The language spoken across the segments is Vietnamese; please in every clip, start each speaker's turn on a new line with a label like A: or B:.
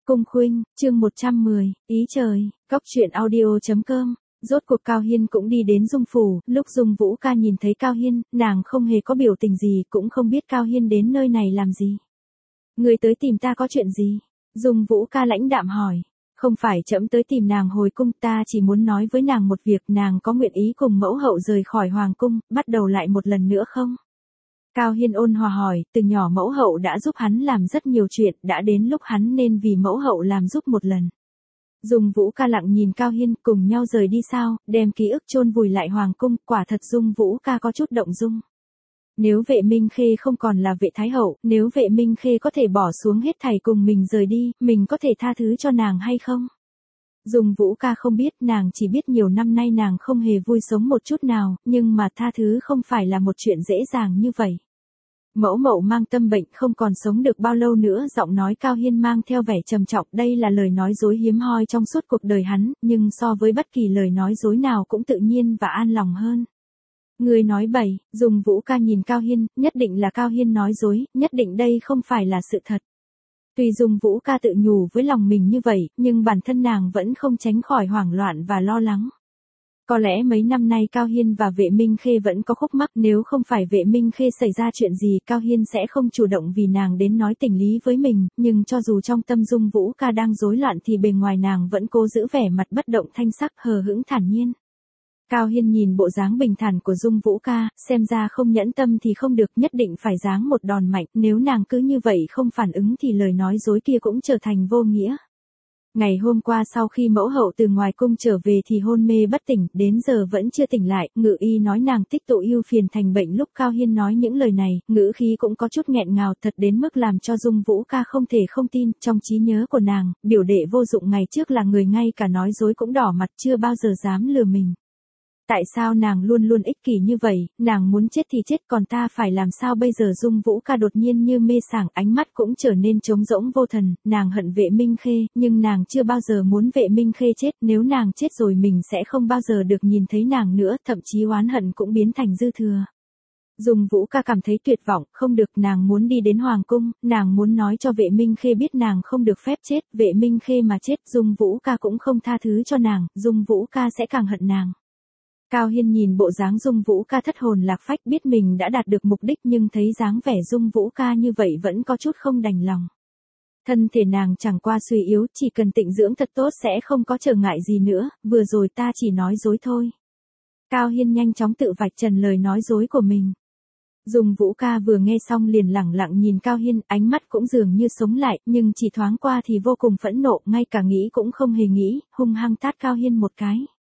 A: Cung Khuynh, chương 110, ý trời, Cóc truyện audio.com. Rốt cuộc Cao Hiên cũng đi đến Dung phủ, lúc Dung Vũ Ca nhìn thấy Cao Hiên, nàng không hề có biểu tình gì, cũng không biết Cao Hiên đến nơi này làm gì. Người tới tìm ta có chuyện gì? Dung Vũ Ca lãnh đạm hỏi. Không phải trẫm tới tìm nàng hồi cung, ta chỉ muốn nói với nàng một việc, nàng có nguyện ý cùng mẫu hậu rời khỏi hoàng cung, bắt đầu lại một lần nữa không? Cao Hiên ôn hòa hỏi, từ nhỏ mẫu hậu đã giúp hắn làm rất nhiều chuyện, đã đến lúc hắn nên vì mẫu hậu làm giúp một lần. Dung Vũ Ca lặng nhìn Cao Hiên, cùng nhau rời đi sao, đem ký ức chôn vùi lại hoàng cung, quả thật Dung Vũ Ca có chút động dung. Nếu Vệ Minh Khê không còn là Vệ Thái Hậu, nếu Vệ Minh Khê có thể bỏ xuống hết thảy cùng mình rời đi, mình có thể tha thứ cho nàng hay không? Dung Vũ Ca không biết, nàng chỉ biết nhiều năm nay nàng không hề vui sống một chút nào, nhưng mà tha thứ không phải là một chuyện dễ dàng như vậy. Mẫu mậu mang tâm bệnh không còn sống được bao lâu nữa, giọng nói Cao Hiên mang theo vẻ trầm trọng, đây là lời nói dối hiếm hoi trong suốt cuộc đời hắn, nhưng so với bất kỳ lời nói dối nào cũng tự nhiên và an lòng hơn. Người nói bậy, Dung Vũ Ca nhìn Cao Hiên, nhất định là Cao Hiên nói dối, nhất định đây không phải là sự thật. Tuy Dung Vũ Ca tự nhủ với lòng mình như vậy, nhưng bản thân nàng vẫn không tránh khỏi hoảng loạn và lo lắng. Có lẽ mấy năm nay Cao Hiên và Vệ Minh Khê vẫn có khúc mắc, nếu không phải Vệ Minh Khê xảy ra chuyện gì, Cao Hiên sẽ không chủ động vì nàng đến nói tình lý với mình, nhưng cho dù trong tâm Dung Vũ Ca đang rối loạn thì bề ngoài nàng vẫn cố giữ vẻ mặt bất động thanh sắc, hờ hững thản nhiên. Cao Hiên nhìn bộ dáng bình thản của Dung Vũ Ca, xem ra không nhẫn tâm thì không được, nhất định phải giáng một đòn mạnh, nếu nàng cứ như vậy không phản ứng thì lời nói dối kia cũng trở thành vô nghĩa. Ngày hôm qua sau khi mẫu hậu từ ngoài cung trở về thì hôn mê bất tỉnh, đến giờ vẫn chưa tỉnh lại, ngự y nói nàng tích tụ ưu phiền thành bệnh. Lúc Cao Hiên nói những lời này, ngữ khí cũng có chút nghẹn ngào, thật đến mức làm cho Dung Vũ Ca không thể không tin. Trong trí nhớ của nàng, biểu đệ vô dụng ngày trước là người ngay cả nói dối cũng đỏ mặt, chưa bao giờ dám lừa mình. Tại sao nàng luôn luôn ích kỷ như vậy, nàng muốn chết thì chết, còn ta phải làm sao bây giờ? Dung Vũ Ca đột nhiên như mê sảng, ánh mắt cũng trở nên trống rỗng vô thần, nàng hận Vệ Minh Khê, nhưng nàng chưa bao giờ muốn Vệ Minh Khê chết, nếu nàng chết rồi mình sẽ không bao giờ được nhìn thấy nàng nữa, thậm chí oán hận cũng biến thành dư thừa. Dung Vũ Ca cảm thấy tuyệt vọng, không được, nàng muốn đi đến hoàng cung, nàng muốn nói cho Vệ Minh Khê biết nàng không được phép chết, Vệ Minh Khê mà chết, Dung Vũ Ca cũng không tha thứ cho nàng, Dung Vũ Ca sẽ càng hận nàng. Cao Hiên nhìn bộ dáng Dung Vũ Ca thất hồn lạc phách, biết mình đã đạt được mục đích nhưng thấy dáng vẻ Dung Vũ Ca như vậy vẫn có chút không đành lòng. Thân thể nàng chẳng qua suy yếu, chỉ cần tịnh dưỡng thật tốt sẽ không có trở ngại gì nữa, vừa rồi ta chỉ nói dối thôi. Cao Hiên nhanh chóng tự vạch trần lời nói dối của mình. Dung Vũ Ca vừa nghe xong liền lẳng lặng nhìn Cao Hiên, ánh mắt cũng dường như sống lại, nhưng chỉ thoáng qua thì vô cùng phẫn nộ, ngay cả nghĩ cũng không hề nghĩ, hung hăng tát Cao Hiên một cái.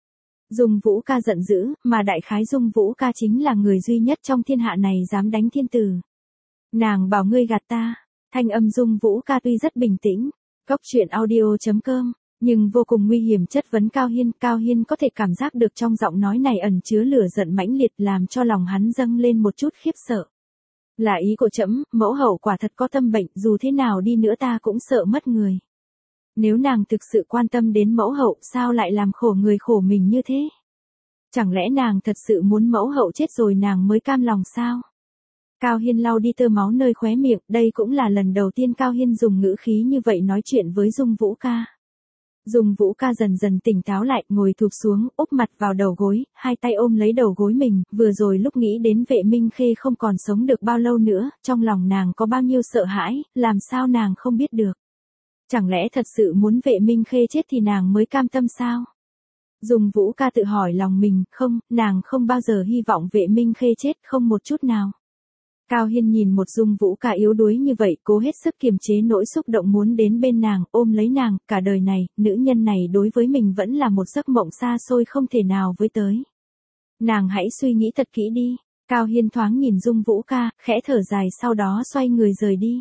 A: Dung Vũ Ca giận dữ, mà đại khái Dung Vũ Ca chính là người duy nhất trong thiên hạ này dám đánh thiên tử. Nàng bảo ngươi gạt ta, thanh âm Dung Vũ Ca tuy rất bình tĩnh, Cóc truyện audio.com, nhưng vô cùng nguy hiểm, chất vấn Cao Hiên có thể cảm giác được trong giọng nói này ẩn chứa lửa giận mãnh liệt, làm cho lòng hắn dâng lên một chút khiếp sợ. Là ý của trẫm, mẫu hậu quả thật có tâm bệnh, dù thế nào đi nữa ta cũng sợ mất người. Nếu nàng thực sự quan tâm đến mẫu hậu, sao lại làm khổ người khổ mình như thế? Chẳng lẽ nàng thật sự muốn mẫu hậu chết rồi nàng mới cam lòng sao? Cao Hiên lau đi tơ máu nơi khóe miệng, đây cũng là lần đầu tiên Cao Hiên dùng ngữ khí như vậy nói chuyện với Dung Vũ Ca. Dung Vũ Ca dần dần tỉnh táo lại, ngồi thụp xuống, úp mặt vào đầu gối, hai tay ôm lấy đầu gối mình, vừa rồi lúc nghĩ đến Vệ Minh Khê không còn sống được bao lâu nữa, trong lòng nàng có bao nhiêu sợ hãi, làm sao nàng không biết được. Chẳng lẽ thật sự muốn Vệ Minh Khê chết thì nàng mới cam tâm sao? Dung Vũ Ca tự hỏi lòng mình, không, nàng không bao giờ hy vọng Vệ Minh Khê chết, không một chút nào. Cao Hiên nhìn một Dung Vũ Ca yếu đuối như vậy, cố hết sức kiềm chế nỗi xúc động muốn đến bên nàng, ôm lấy nàng, cả đời này, nữ nhân này đối với mình vẫn là một giấc mộng xa xôi không thể nào với tới. Nàng hãy suy nghĩ thật kỹ đi. Cao Hiên thoáng nhìn Dung Vũ Ca, khẽ thở dài sau đó xoay người rời đi.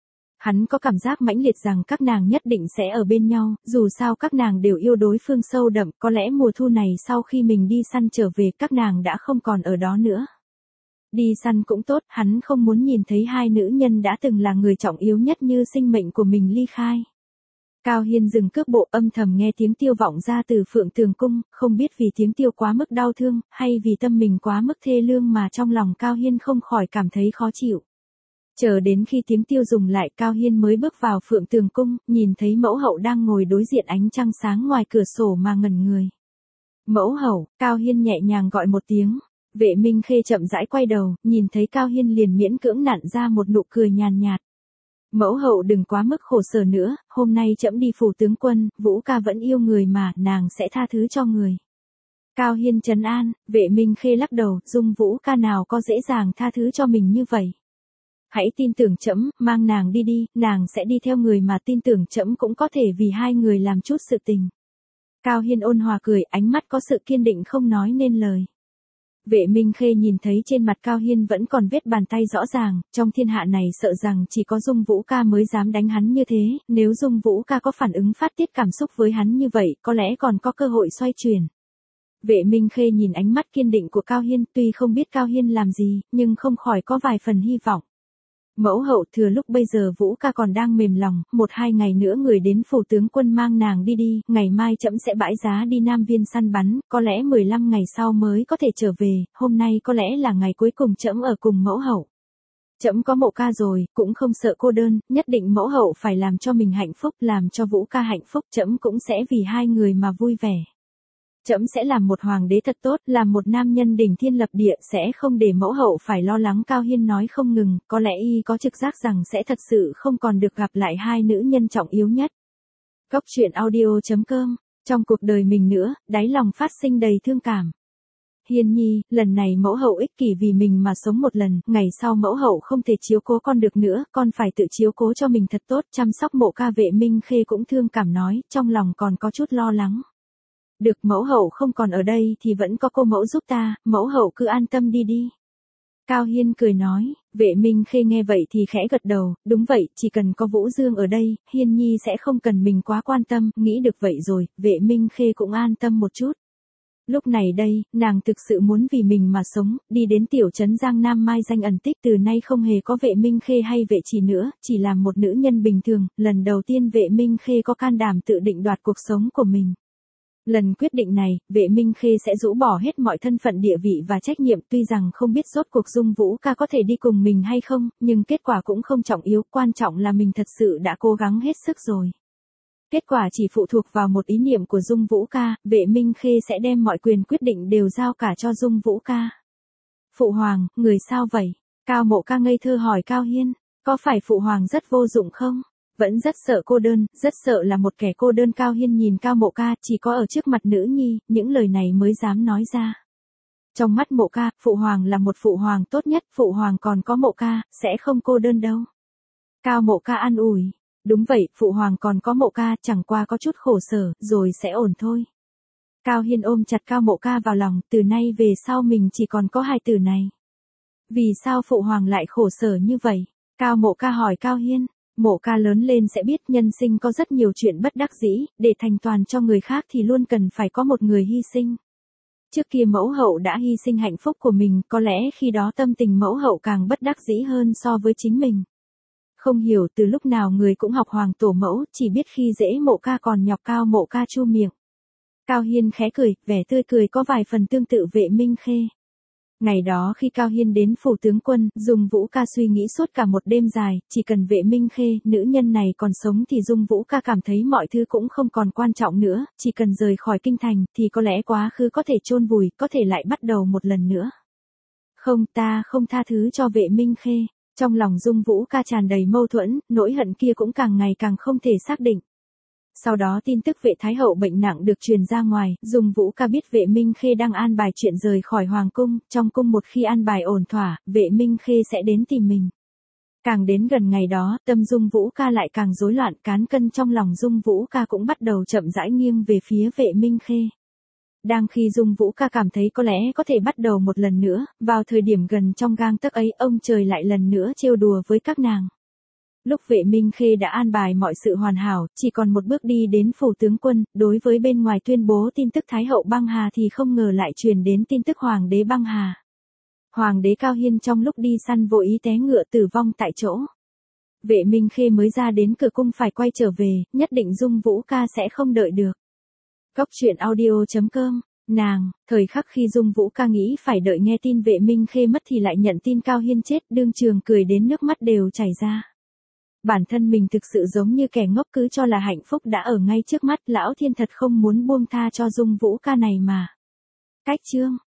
A: Hắn có cảm giác mãnh liệt rằng các nàng nhất định sẽ ở bên nhau, dù sao các nàng đều yêu đối phương sâu đậm, có lẽ mùa thu này sau khi mình đi săn trở về các nàng đã không còn ở đó nữa. Đi săn cũng tốt, hắn không muốn nhìn thấy hai nữ nhân đã từng là người trọng yếu nhất như sinh mệnh của mình ly khai. Cao Hiên dừng cước bộ, âm thầm nghe tiếng tiêu vọng ra từ Phượng Tường Cung, không biết vì tiếng tiêu quá mức đau thương, hay vì tâm mình quá mức thê lương mà trong lòng Cao Hiên không khỏi cảm thấy khó chịu. Chờ đến khi tiếng tiêu dùng lại, Cao Hiên mới bước vào Phượng Tường Cung, nhìn thấy mẫu hậu đang ngồi đối diện ánh trăng sáng ngoài cửa sổ mà ngẩn người. Mẫu hậu, Cao Hiên nhẹ nhàng gọi một tiếng. Vệ Minh Khê chậm rãi quay đầu, nhìn thấy Cao Hiên liền miễn cưỡng nặn ra một nụ cười nhàn nhạt. Mẫu hậu đừng quá mức khổ sở nữa, hôm nay trẫm đi phủ tướng quân, Vũ ca vẫn yêu người mà, nàng sẽ tha thứ cho người. Cao Hiên trấn an, Vệ Minh Khê lắc đầu, Dung Vũ ca nào có dễ dàng tha thứ cho mình như vậy. Hãy tin tưởng trẫm, mang nàng đi đi, nàng sẽ đi theo người mà tin tưởng trẫm cũng có thể vì hai người làm chút sự tình. Cao Hiên ôn hòa cười, ánh mắt có sự kiên định không nói nên lời. Vệ Minh Khê nhìn thấy trên mặt Cao Hiên vẫn còn vết bàn tay rõ ràng, trong thiên hạ này sợ rằng chỉ có Dung Vũ ca mới dám đánh hắn như thế, nếu Dung Vũ ca có phản ứng phát tiết cảm xúc với hắn như vậy, có lẽ còn có cơ hội xoay chuyển. Vệ Minh Khê nhìn ánh mắt kiên định của Cao Hiên, tuy không biết Cao Hiên làm gì, nhưng không khỏi có vài phần hy vọng. Mẫu hậu, thừa lúc bây giờ Vũ ca còn đang mềm lòng, 1-2 ngày nữa người đến phủ tướng quân mang nàng đi đi, ngày mai trẫm sẽ bãi giá đi Nam Viên săn bắn, có lẽ 15 ngày sau mới có thể trở về, hôm nay có lẽ là ngày cuối cùng trẫm ở cùng mẫu hậu. Trẫm có Mộ ca rồi, cũng không sợ cô đơn, nhất định mẫu hậu phải làm cho mình hạnh phúc, làm cho Vũ ca hạnh phúc, trẫm cũng sẽ vì hai người mà vui vẻ. Trẫm sẽ làm một hoàng đế thật tốt, làm một nam nhân đỉnh thiên lập địa, sẽ không để mẫu hậu phải lo lắng. Cao Hiên nói không ngừng, có lẽ y có trực giác rằng sẽ thật sự không còn được gặp lại hai nữ nhân trọng yếu nhất. Cốc truyện audio.com, trong cuộc đời mình nữa, đáy lòng phát sinh đầy thương cảm. Hiên nhi, lần này mẫu hậu ích kỷ vì mình mà sống một lần, ngày sau mẫu hậu không thể chiếu cố con được nữa, con phải tự chiếu cố cho mình thật tốt, chăm sóc Mộ ca. Vệ Minh Khê cũng thương cảm nói, trong lòng còn có chút lo lắng. Được, mẫu hậu không còn ở đây thì vẫn có cô mẫu giúp ta, mẫu hậu cứ an tâm đi đi. Cao Hiên cười nói, Vệ Minh Khê nghe vậy thì khẽ gật đầu, đúng vậy, chỉ cần có Vũ Dương ở đây, Hiên nhi sẽ không cần mình quá quan tâm, nghĩ được vậy rồi, Vệ Minh Khê cũng an tâm một chút. Lúc này đây, nàng thực sự muốn vì mình mà sống, đi đến tiểu trấn Giang Nam mai danh ẩn tích, từ nay không hề có Vệ Minh Khê hay Vệ Chỉ nữa, chỉ là một nữ nhân bình thường, lần đầu tiên Vệ Minh Khê có can đảm tự định đoạt cuộc sống của mình. Lần quyết định này, Vệ Minh Khê sẽ rũ bỏ hết mọi thân phận địa vị và trách nhiệm, tuy rằng không biết rốt cuộc Dung Vũ ca có thể đi cùng mình hay không, nhưng kết quả cũng không trọng yếu, quan trọng là mình thật sự đã cố gắng hết sức rồi. Kết quả chỉ phụ thuộc vào một ý niệm của Dung Vũ ca, Vệ Minh Khê sẽ đem mọi quyền quyết định đều giao cả cho Dung Vũ ca. Phụ hoàng, người sao vậy? Cao Mộ ca ngây thơ hỏi Cao Hiên, có phải phụ hoàng rất vô dụng không? Vẫn rất sợ cô đơn, rất sợ là một kẻ cô đơn. Cao Hiên nhìn Cao Mộ ca, chỉ có ở trước mặt nữ nhi, những lời này mới dám nói ra. Trong mắt Mộ ca, phụ hoàng là một phụ hoàng tốt nhất, phụ hoàng còn có Mộ ca, sẽ không cô đơn đâu. Cao Mộ ca an ủi, đúng vậy, phụ hoàng còn có Mộ ca, chẳng qua có chút khổ sở, rồi sẽ ổn thôi. Cao Hiên ôm chặt Cao Mộ ca vào lòng, từ nay về sau mình chỉ còn có hai từ này. Vì sao phụ hoàng lại khổ sở như vậy? Cao Mộ ca hỏi Cao Hiên. Mộ ca lớn lên sẽ biết nhân sinh có rất nhiều chuyện bất đắc dĩ, để thành toàn cho người khác thì luôn cần phải có một người hy sinh. Trước kia mẫu hậu đã hy sinh hạnh phúc của mình, có lẽ khi đó tâm tình mẫu hậu càng bất đắc dĩ hơn so với chính mình. Không hiểu từ lúc nào người cũng học hoàng tổ mẫu, chỉ biết khi dễ Mộ ca còn nhọc Cao Mộ ca chu miệng. Cao Hiên khẽ cười, vẻ tươi cười có vài phần tương tự Vệ Minh Khê. Ngày đó khi Cao Hiên đến phủ tướng quân, Dung Vũ ca suy nghĩ suốt cả một đêm dài, chỉ cần Vệ Minh Khê, nữ nhân này còn sống thì Dung Vũ ca cảm thấy mọi thứ cũng không còn quan trọng nữa, chỉ cần rời khỏi kinh thành thì có lẽ quá khứ có thể chôn vùi, có thể lại bắt đầu một lần nữa. Không, ta không tha thứ cho Vệ Minh Khê. Trong lòng Dung Vũ ca tràn đầy mâu thuẫn, nỗi hận kia cũng càng ngày càng không thể xác định. Sau đó tin tức Vệ Thái hậu bệnh nặng được truyền ra ngoài, Dung Vũ ca biết Vệ Minh Khê đang an bài chuyện rời khỏi hoàng cung, trong cung một khi an bài ổn thỏa, Vệ Minh Khê sẽ đến tìm mình. Càng đến gần ngày đó, tâm Dung Vũ ca lại càng rối loạn, cán cân trong lòng Dung Vũ ca cũng bắt đầu chậm rãi nghiêng về phía Vệ Minh Khê. Đang khi Dung Vũ ca cảm thấy có lẽ có thể bắt đầu một lần nữa, vào thời điểm gần trong gang tấc ấy, ông trời lại lần nữa trêu đùa với các nàng. Lúc Vệ Minh Khê đã an bài mọi sự hoàn hảo, chỉ còn một bước đi đến phủ tướng quân, đối với bên ngoài tuyên bố tin tức Thái hậu băng hà thì không ngờ lại truyền đến tin tức Hoàng đế băng hà. Hoàng đế Cao Hiên trong lúc đi săn vô ý té ngựa tử vong tại chỗ. Vệ Minh Khê mới ra đến cửa cung phải quay trở về, nhất định Dung Vũ ca sẽ không đợi được. Cốc truyện audio.com Nàng, thời khắc khi Dung Vũ ca nghĩ phải đợi nghe tin Vệ Minh Khê mất thì lại nhận tin Cao Hiên chết, đương trường cười đến nước mắt đều chảy ra. Bản thân mình thực sự giống như kẻ ngốc, cứ cho là hạnh phúc đã ở ngay trước mắt, lão thiên thật không muốn buông tha cho Dung Vũ ca này mà. Cách chương